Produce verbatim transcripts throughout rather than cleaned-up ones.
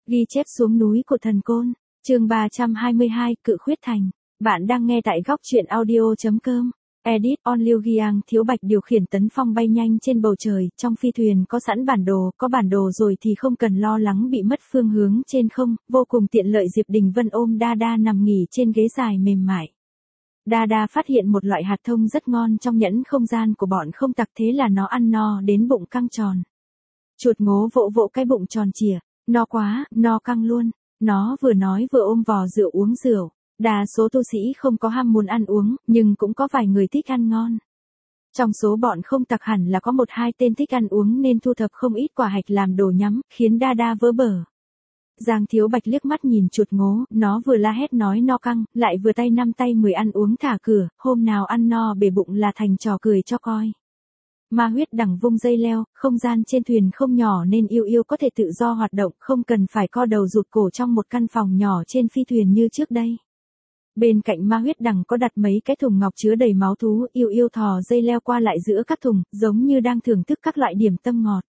Ghi chép xuống núi của thần côn, chương ba trăm hai mươi hai, Cự Khuyết Thành. Bạn đang nghe tại góc truyện audio chấm com. Edit on Liu Giang. Thiếu Bạch điều khiển Tấn Phong bay nhanh trên bầu trời, trong phi thuyền có sẵn bản đồ, có bản đồ rồi thì không cần lo lắng bị mất phương hướng trên không, vô cùng tiện lợi. Diệp Đình Vân ôm Đa Đa nằm nghỉ trên ghế dài mềm mại. Đa Đa phát hiện một loại hạt thông rất ngon trong nhẫn không gian của bọn không tặc, thế là nó ăn no đến bụng căng tròn. Chuột ngố vỗ vỗ cái bụng tròn trịa, no quá, no căng luôn. Nó vừa nói vừa ôm vò rượu uống rượu. Đa số tu sĩ không có ham muốn ăn uống, nhưng cũng có vài người thích ăn ngon. Trong số bọn không tặc hẳn là có một hai tên thích ăn uống nên thu thập không ít quả hạch làm đồ nhắm, khiến Đa Đa vỡ bờ. Giang Thiếu Bạch liếc mắt nhìn chuột ngố, nó vừa la hét nói no căng, lại vừa tay năm tay mười ăn uống thả cửa, hôm nào ăn no bể bụng là thành trò cười cho coi. Ma huyết đằng vung dây leo, không gian trên thuyền không nhỏ nên Yêu Yêu có thể tự do hoạt động, không cần phải co đầu rụt cổ trong một căn phòng nhỏ trên phi thuyền như trước đây. Bên cạnh ma huyết đằng có đặt mấy cái thùng ngọc chứa đầy máu thú, Yêu Yêu thò dây leo qua lại giữa các thùng, giống như đang thưởng thức các loại điểm tâm ngọt.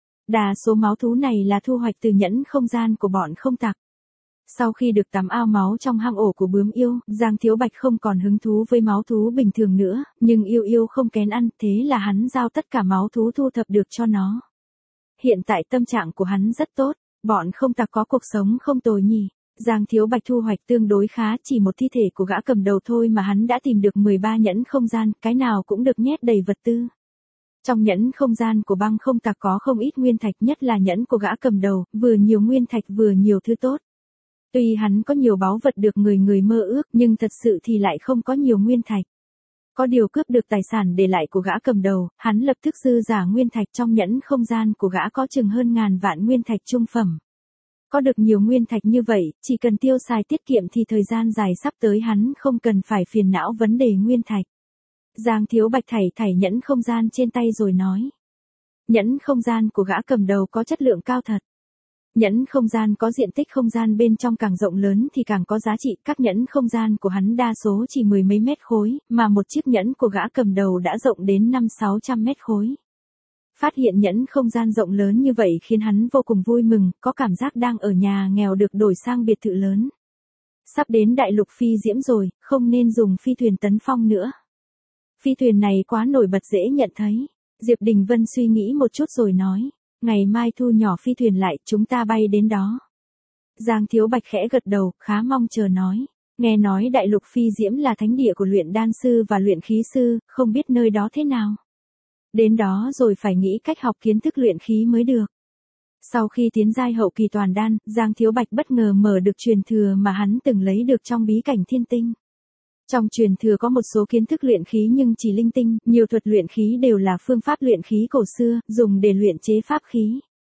Đa số máu thú này là thu hoạch từ nhẫn không gian của bọn không tặc. Sau khi được tắm ao máu trong hang ổ của bướm yêu, Giang Thiếu Bạch không còn hứng thú với máu thú bình thường nữa, nhưng Yêu Yêu không kén ăn, thế là hắn giao tất cả máu thú thu thập được cho nó. Hiện tại tâm trạng của hắn rất tốt, bọn không tặc có cuộc sống không tồi nhỉ. Giang Thiếu Bạch thu hoạch tương đối khá, chỉ một thi thể của gã cầm đầu thôi mà hắn đã tìm được mười ba nhẫn không gian, cái nào cũng được nhét đầy vật tư. Trong nhẫn không gian của băng không tặc có không ít nguyên thạch, nhất là nhẫn của gã cầm đầu, vừa nhiều nguyên thạch vừa nhiều thứ tốt. Tuy hắn có nhiều báu vật được người người mơ ước, nhưng thật sự thì lại không có nhiều nguyên thạch. Có điều cướp được tài sản để lại của gã cầm đầu, hắn lập tức dư giả nguyên thạch. Trong nhẫn không gian của gã có chừng hơn ngàn vạn nguyên thạch trung phẩm. Có được nhiều nguyên thạch như vậy, chỉ cần tiêu xài tiết kiệm thì thời gian dài sắp tới hắn không cần phải phiền não vấn đề nguyên thạch. Giang Thiếu Bạch thảy thảy nhẫn không gian trên tay rồi nói. Nhẫn không gian của gã cầm đầu có chất lượng cao thật. Nhẫn không gian có diện tích không gian bên trong càng rộng lớn thì càng có giá trị, các nhẫn không gian của hắn đa số chỉ mười mấy mét khối, mà một chiếc nhẫn của gã cầm đầu đã rộng đến năm sáu trăm mét khối. Phát hiện nhẫn không gian rộng lớn như vậy khiến hắn vô cùng vui mừng, có cảm giác đang ở nhà nghèo được đổi sang biệt thự lớn. Sắp đến đại lục phi diễm rồi, không nên dùng phi thuyền Tấn Phong nữa. Phi thuyền này quá nổi bật dễ nhận thấy. Diệp Đình Vân suy nghĩ một chút rồi nói. Ngày mai thu nhỏ phi thuyền lại, chúng ta bay đến đó. Giang Thiếu Bạch khẽ gật đầu, khá mong chờ nói. Nghe nói đại lục phi diễm là thánh địa của luyện đan sư và luyện khí sư, không biết nơi đó thế nào. Đến đó rồi phải nghĩ cách học kiến thức luyện khí mới được. Sau khi tiến giai hậu kỳ toàn đan, Giang Thiếu Bạch bất ngờ mở được truyền thừa mà hắn từng lấy được trong bí cảnh thiên tinh. Trong truyền thừa có một số kiến thức luyện khí nhưng chỉ linh tinh, nhiều thuật luyện khí đều là phương pháp luyện khí cổ xưa, dùng để luyện chế pháp khí.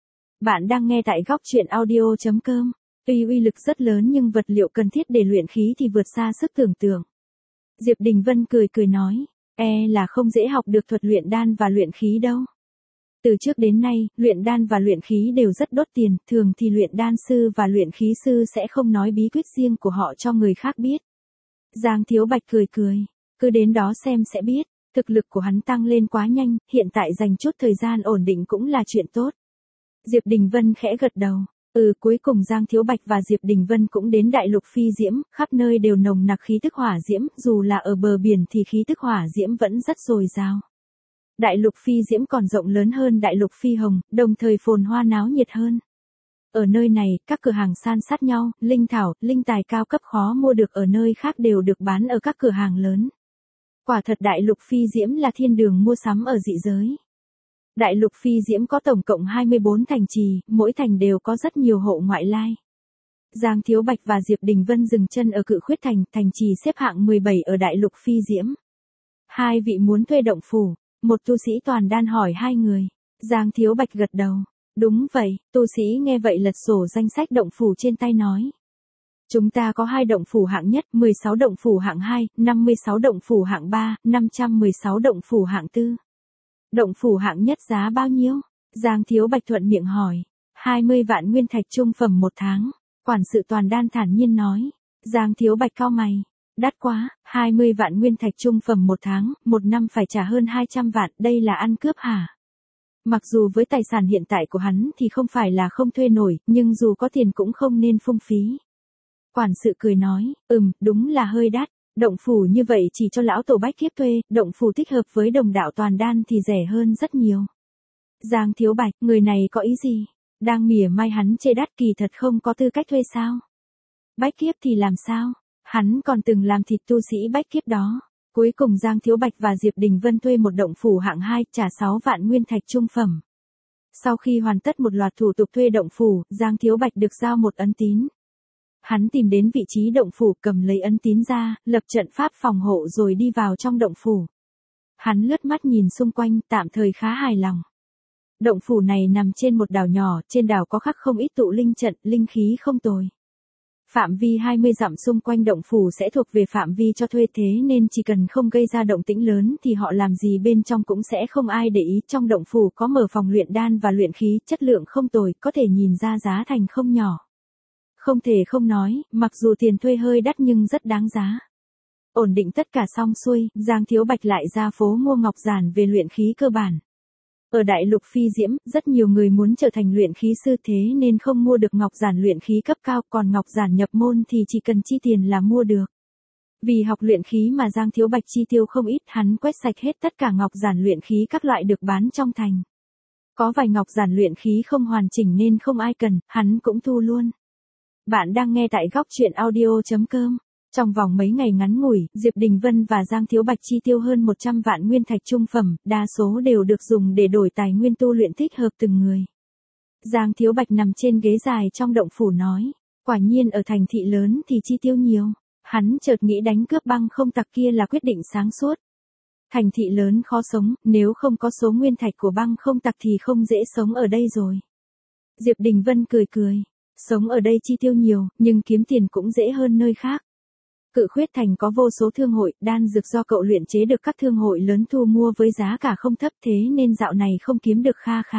Bạn đang nghe tại góc truyện audio chấm com. Tuy uy lực rất lớn nhưng vật liệu cần thiết để luyện khí thì vượt xa sức tưởng tượng. Diệp Đình Vân cười cười nói, e là không dễ học được thuật luyện đan và luyện khí đâu. Từ trước đến nay, luyện đan và luyện khí đều rất đốt tiền, thường thì luyện đan sư và luyện khí sư sẽ không nói bí quyết riêng của họ cho người khác biết. Giang Thiếu Bạch cười cười, cứ đến đó xem sẽ biết, thực lực của hắn tăng lên quá nhanh, hiện tại dành chút thời gian ổn định cũng là chuyện tốt. Diệp Đình Vân khẽ gật đầu, ừ cuối cùng Giang Thiếu Bạch và Diệp Đình Vân cũng đến đại lục phi diễm, khắp nơi đều nồng nặc khí tức hỏa diễm, dù là ở bờ biển thì khí tức hỏa diễm vẫn rất dồi dào. Đại lục phi diễm còn rộng lớn hơn đại lục phi hồng, đồng thời phồn hoa náo nhiệt hơn. Ở nơi này, các cửa hàng san sát nhau, linh thảo, linh tài cao cấp khó mua được ở nơi khác đều được bán ở các cửa hàng lớn. Quả thật đại lục phi diễm là thiên đường mua sắm ở dị giới. Đại lục phi diễm có tổng cộng hai mươi bốn thành trì, mỗi thành đều có rất nhiều hộ ngoại lai. Giang Thiếu Bạch và Diệp Đình Vân dừng chân ở Cự Khuyết Thành, thành trì xếp hạng mười bảy ở đại lục phi diễm. Hai vị muốn thuê động phủ, một tu sĩ toàn đan hỏi hai người. Giang Thiếu Bạch gật đầu. Đúng vậy, tu sĩ nghe vậy lật sổ danh sách động phủ trên tay nói. Chúng ta có hai động phủ hạng nhất, mười sáu động phủ hạng hai, năm mươi sáu động phủ hạng ba, năm trăm mười sáu động phủ hạng tư. Động phủ hạng nhất giá bao nhiêu? Giang Thiếu Bạch thuận miệng hỏi. hai mươi vạn nguyên thạch trung phẩm một tháng. Quản sự toàn đan thản nhiên nói. Giang Thiếu Bạch cau mày. Đắt quá, hai mươi vạn nguyên thạch trung phẩm một tháng, một năm phải trả hơn hai trăm vạn, đây là ăn cướp hả? Mặc dù với tài sản hiện tại của hắn thì không phải là không thuê nổi, nhưng dù có tiền cũng không nên phung phí. Quản sự cười nói, ừm, đúng là hơi đắt. Động phủ như vậy chỉ cho lão tổ bách kiếp thuê, động phủ thích hợp với đồng đạo toàn đan thì rẻ hơn rất nhiều. Giang Thiếu Bạch, người này có ý gì? Đang mỉa mai hắn chê đắt, kỳ thật không có tư cách thuê sao? Bách kiếp thì làm sao? Hắn còn từng làm thịt tu sĩ bách kiếp đó. Cuối cùng Giang Thiếu Bạch và Diệp Đình Vân thuê một động phủ hạng hai, trả sáu vạn nguyên thạch trung phẩm. Sau khi hoàn tất một loạt thủ tục thuê động phủ, Giang Thiếu Bạch được giao một ấn tín. Hắn tìm đến vị trí động phủ, cầm lấy ấn tín ra, lập trận pháp phòng hộ rồi đi vào trong động phủ. Hắn lướt mắt nhìn xung quanh, tạm thời khá hài lòng. Động phủ này nằm trên một đảo nhỏ, trên đảo có khắc không ít tụ linh trận, linh khí không tồi. Phạm vi hai mươi dặm xung quanh động phủ sẽ thuộc về phạm vi cho thuê, thế nên chỉ cần không gây ra động tĩnh lớn thì họ làm gì bên trong cũng sẽ không ai để ý. Trong động phủ có mở phòng luyện đan và luyện khí, chất lượng không tồi, có thể nhìn ra giá thành không nhỏ. Không thể không nói, mặc dù tiền thuê hơi đắt nhưng rất đáng giá. Ổn định tất cả xong xuôi, Giang Thiếu Bạch lại ra phố mua ngọc giản về luyện khí cơ bản. Ở đại lục phi diễm, rất nhiều người muốn trở thành luyện khí sư, thế nên không mua được ngọc giản luyện khí cấp cao, còn ngọc giản nhập môn thì chỉ cần chi tiền là mua được. Vì học luyện khí mà Giang Thiếu Bạch chi tiêu không ít, hắn quét sạch hết tất cả ngọc giản luyện khí các loại được bán trong thành. Có vài ngọc giản luyện khí không hoàn chỉnh nên không ai cần, hắn cũng thu luôn. Bạn đang nghe tại góc truyện audio chấm com. Trong vòng mấy ngày ngắn ngủi, Diệp Đình Vân và Giang Thiếu Bạch chi tiêu hơn một trăm vạn nguyên thạch trung phẩm, đa số đều được dùng để đổi tài nguyên tu luyện thích hợp từng người. Giang Thiếu Bạch nằm trên ghế dài trong động phủ nói, quả nhiên ở thành thị lớn thì chi tiêu nhiều. Hắn chợt nghĩ đánh cướp băng không tặc kia là quyết định sáng suốt. Thành thị lớn khó sống, nếu không có số nguyên thạch của băng không tặc thì không dễ sống ở đây rồi. Diệp Đình Vân cười cười, sống ở đây chi tiêu nhiều, nhưng kiếm tiền cũng dễ hơn nơi khác. Cự Khuyết Thành có vô số thương hội, đan dược do cậu luyện chế được các thương hội lớn thu mua với giá cả không thấp, thế nên dạo này không kiếm được kha khá.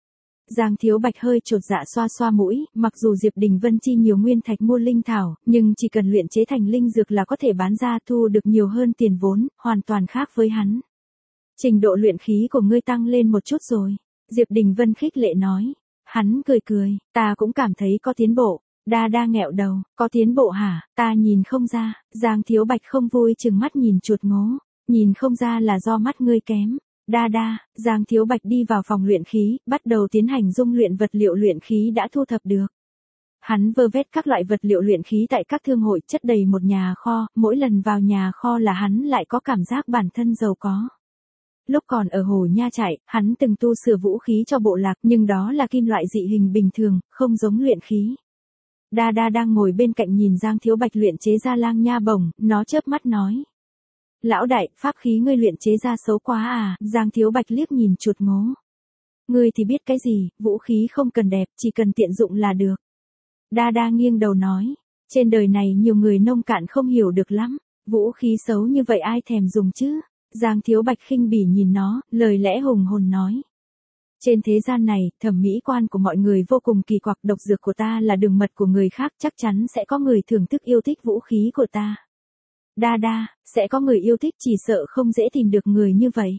Giang Thiếu Bạch hơi chột dạ xoa xoa mũi, mặc dù Diệp Đình Vân chi nhiều nguyên thạch mua linh thảo, nhưng chỉ cần luyện chế thành linh dược là có thể bán ra thu được nhiều hơn tiền vốn, hoàn toàn khác với hắn. Trình độ luyện khí của ngươi tăng lên một chút rồi. Diệp Đình Vân khích lệ nói. Hắn cười cười, ta cũng cảm thấy có tiến bộ. Đa đa nghẹo đầu, có tiến bộ hả, ta nhìn không ra. Giang Thiếu Bạch không vui chừng mắt nhìn chuột ngố, nhìn không ra là do mắt ngươi kém. Đa đa, Giang Thiếu Bạch đi vào phòng luyện khí, bắt đầu tiến hành dung luyện vật liệu luyện khí đã thu thập được. Hắn vơ vét các loại vật liệu luyện khí tại các thương hội, chất đầy một nhà kho, mỗi lần vào nhà kho là hắn lại có cảm giác bản thân giàu có. Lúc còn ở Hồ Nha Trại, hắn từng tu sửa vũ khí cho bộ lạc, nhưng đó là kim loại dị hình bình thường, không giống luyện khí. Đa Đa đang ngồi bên cạnh nhìn Giang Thiếu Bạch luyện chế ra lang nha bổng, nó chớp mắt nói. Lão đại, pháp khí ngươi luyện chế ra xấu quá à, Giang Thiếu Bạch liếc nhìn chuột ngố. Ngươi thì biết cái gì, vũ khí không cần đẹp, chỉ cần tiện dụng là được. Đa Đa nghiêng đầu nói, trên đời này nhiều người nông cạn không hiểu được lắm, vũ khí xấu như vậy ai thèm dùng chứ. Giang Thiếu Bạch khinh bỉ nhìn nó, lời lẽ hùng hồn nói. Trên thế gian này, thẩm mỹ quan của mọi người vô cùng kỳ quặc, độc dược của ta là đường mật của người khác, chắc chắn sẽ có người thưởng thức yêu thích vũ khí của ta. Đa Đa, sẽ có người yêu thích, chỉ sợ không dễ tìm được người như vậy.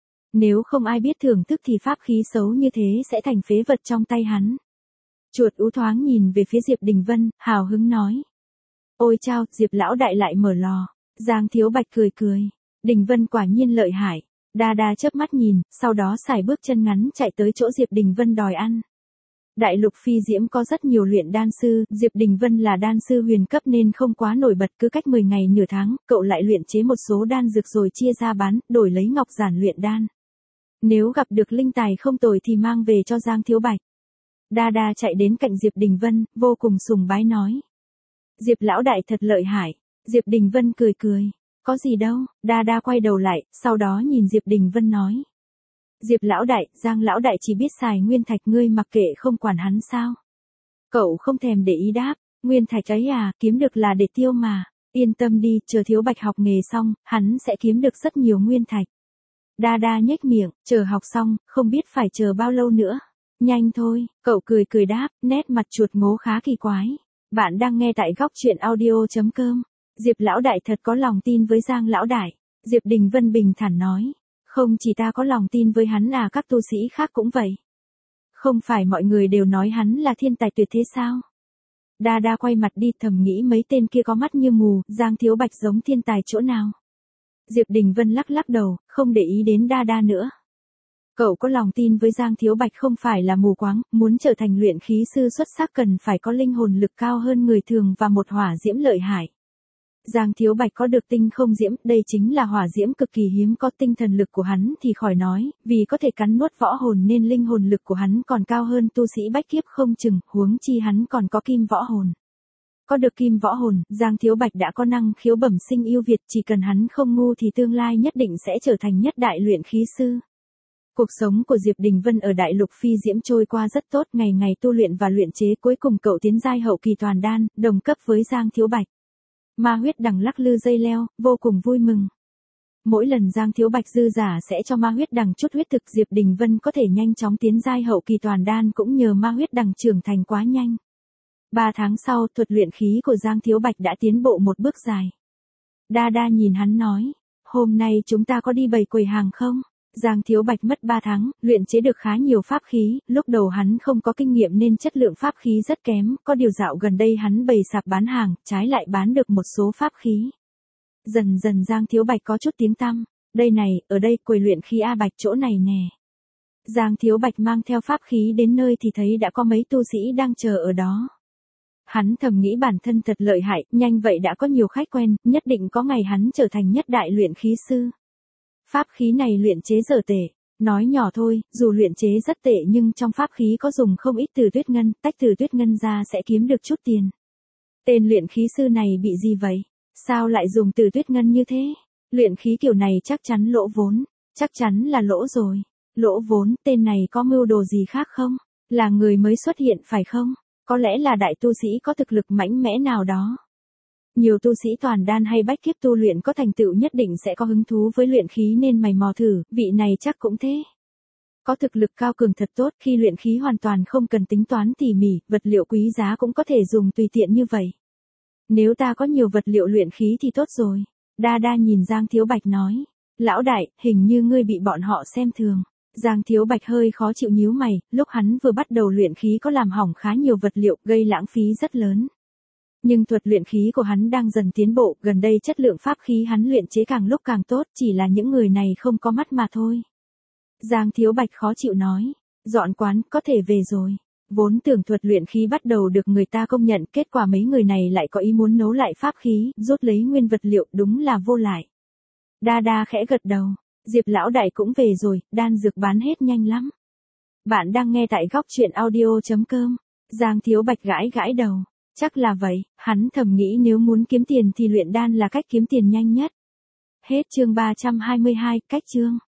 Nếu không ai biết thưởng thức thì pháp khí xấu như thế sẽ thành phế vật trong tay hắn. Chuột ú thoáng nhìn về phía Diệp Đình Vân, hào hứng nói. Ôi chao, Diệp lão đại lại mở lò. Giang Thiếu Bạch cười cười. Đình Vân quả nhiên lợi hại. Đa Đa chớp mắt nhìn, sau đó sải bước chân ngắn chạy tới chỗ Diệp Đình Vân đòi ăn. Đại lục phi diễm có rất nhiều luyện đan sư, Diệp Đình Vân là đan sư huyền cấp nên không quá nổi bật, cứ cách mười ngày nửa tháng, cậu lại luyện chế một số đan dược rồi chia ra bán, đổi lấy ngọc giản luyện đan. Nếu gặp được linh tài không tồi thì mang về cho Giang Thiếu Bạch. Đa Đa chạy đến cạnh Diệp Đình Vân, vô cùng sùng bái nói. Diệp lão đại thật lợi hại. Diệp Đình Vân cười cười. Có gì đâu, Đa Đa quay đầu lại, sau đó nhìn Diệp Đình Vân nói. Diệp lão đại, Giang lão đại chỉ biết xài nguyên thạch, ngươi mặc kệ không quản hắn sao? Cậu không thèm để ý đáp, nguyên thạch ấy à, kiếm được là để tiêu mà. Yên tâm đi, chờ Thiếu Bạch học nghề xong, hắn sẽ kiếm được rất nhiều nguyên thạch. Đa Đa nhếch miệng, chờ học xong, không biết phải chờ bao lâu nữa. Nhanh thôi, cậu cười cười đáp, nét mặt chuột ngố khá kỳ quái. Bạn đang nghe tại góc truyện audio chấm com. Diệp lão đại thật có lòng tin với Giang lão đại. Diệp Đình Vân bình thản nói. Không chỉ ta có lòng tin với hắn à, các tu sĩ khác cũng vậy. Không phải mọi người đều nói hắn là thiên tài tuyệt thế sao? Đa đa quay mặt đi, thầm nghĩ mấy tên kia có mắt như mù, Giang Thiếu Bạch giống thiên tài chỗ nào? Diệp Đình Vân lắc lắc đầu, không để ý đến đa đa nữa. Cậu có lòng tin với Giang Thiếu Bạch không phải là mù quáng, muốn trở thành luyện khí sư xuất sắc cần phải có linh hồn lực cao hơn người thường và một hỏa diễm lợi hại. Giang Thiếu Bạch có được tinh không diễm, đây chính là hỏa diễm cực kỳ hiếm có, tinh thần lực của hắn thì khỏi nói, vì có thể cắn nuốt võ hồn nên linh hồn lực của hắn còn cao hơn tu sĩ bách kiếp không chừng, huống chi hắn còn có kim võ hồn. Có được kim võ hồn, Giang Thiếu Bạch đã có năng khiếu bẩm sinh yêu việt, chỉ cần hắn không ngu thì tương lai nhất định sẽ trở thành nhất đại luyện khí sư. Cuộc sống của Diệp Đình Vân ở đại lục phi diễm trôi qua rất tốt, ngày ngày tu luyện và luyện chế, cuối cùng cậu tiến giai hậu kỳ toàn đan, đồng cấp với Giang Thiếu Bạch. Ma huyết đằng lắc lư dây leo, vô cùng vui mừng. Mỗi lần Giang Thiếu Bạch dư giả sẽ cho ma huyết đằng chút huyết thực, Diệp Đình Vân có thể nhanh chóng tiến giai hậu kỳ toàn đan cũng nhờ ma huyết đằng trưởng thành quá nhanh. Ba tháng sau, thuật luyện khí của Giang Thiếu Bạch đã tiến bộ một bước dài. Đa đa nhìn hắn nói, hôm nay chúng ta có đi bày quầy hàng không? Giang Thiếu Bạch mất ba tháng, luyện chế được khá nhiều pháp khí, lúc đầu hắn không có kinh nghiệm nên chất lượng pháp khí rất kém, có điều dạo gần đây hắn bày sạp bán hàng, trái lại bán được một số pháp khí. Dần dần Giang Thiếu Bạch có chút tiếng tăm, đây này, ở đây quầy luyện khí A Bạch chỗ này nè. Giang Thiếu Bạch mang theo pháp khí đến nơi thì thấy đã có mấy tu sĩ đang chờ ở đó. Hắn thầm nghĩ bản thân thật lợi hại, nhanh vậy đã có nhiều khách quen, nhất định có ngày hắn trở thành nhất đại luyện khí sư. Pháp khí này luyện chế dở tệ, nói nhỏ thôi, dù luyện chế rất tệ nhưng trong pháp khí có dùng không ít từ tuyết ngân, tách từ tuyết ngân ra sẽ kiếm được chút tiền. Tên luyện khí sư này bị gì vậy? Sao lại dùng từ tuyết ngân như thế? Luyện khí kiểu này chắc chắn lỗ vốn, chắc chắn là lỗ rồi. Lỗ vốn, tên này có mưu đồ gì khác không? Là người mới xuất hiện phải không? Có lẽ là đại tu sĩ có thực lực mạnh mẽ nào đó. Nhiều tu sĩ toàn đan hay bách kiếp tu luyện có thành tựu nhất định sẽ có hứng thú với luyện khí nên mày mò thử, vị này chắc cũng thế. Có thực lực cao cường thật tốt, khi luyện khí hoàn toàn không cần tính toán tỉ mỉ, vật liệu quý giá cũng có thể dùng tùy tiện như vậy. Nếu ta có nhiều vật liệu luyện khí thì tốt rồi. Đa đa nhìn Giang Thiếu Bạch nói, lão đại, hình như ngươi bị bọn họ xem thường. Giang Thiếu Bạch hơi khó chịu nhíu mày, lúc hắn vừa bắt đầu luyện khí có làm hỏng khá nhiều vật liệu, gây lãng phí rất lớn. Nhưng thuật luyện khí của hắn đang dần tiến bộ, gần đây chất lượng pháp khí hắn luyện chế càng lúc càng tốt, chỉ là những người này không có mắt mà thôi. Giang Thiếu Bạch khó chịu nói, dọn quán, có thể về rồi. Vốn tưởng thuật luyện khí bắt đầu được người ta công nhận, kết quả mấy người này lại có ý muốn nấu lại pháp khí, rút lấy nguyên vật liệu, đúng là vô lại. Đa đa khẽ gật đầu, Diệp lão đại cũng về rồi, đan dược bán hết nhanh lắm. Bạn đang nghe tại góc truyện audio chấm com. Giang Thiếu Bạch gãi gãi đầu. Chắc là vậy, hắn thầm nghĩ nếu muốn kiếm tiền thì luyện đan là cách kiếm tiền nhanh nhất. Hết chương ba trăm hai mươi hai, cách chương.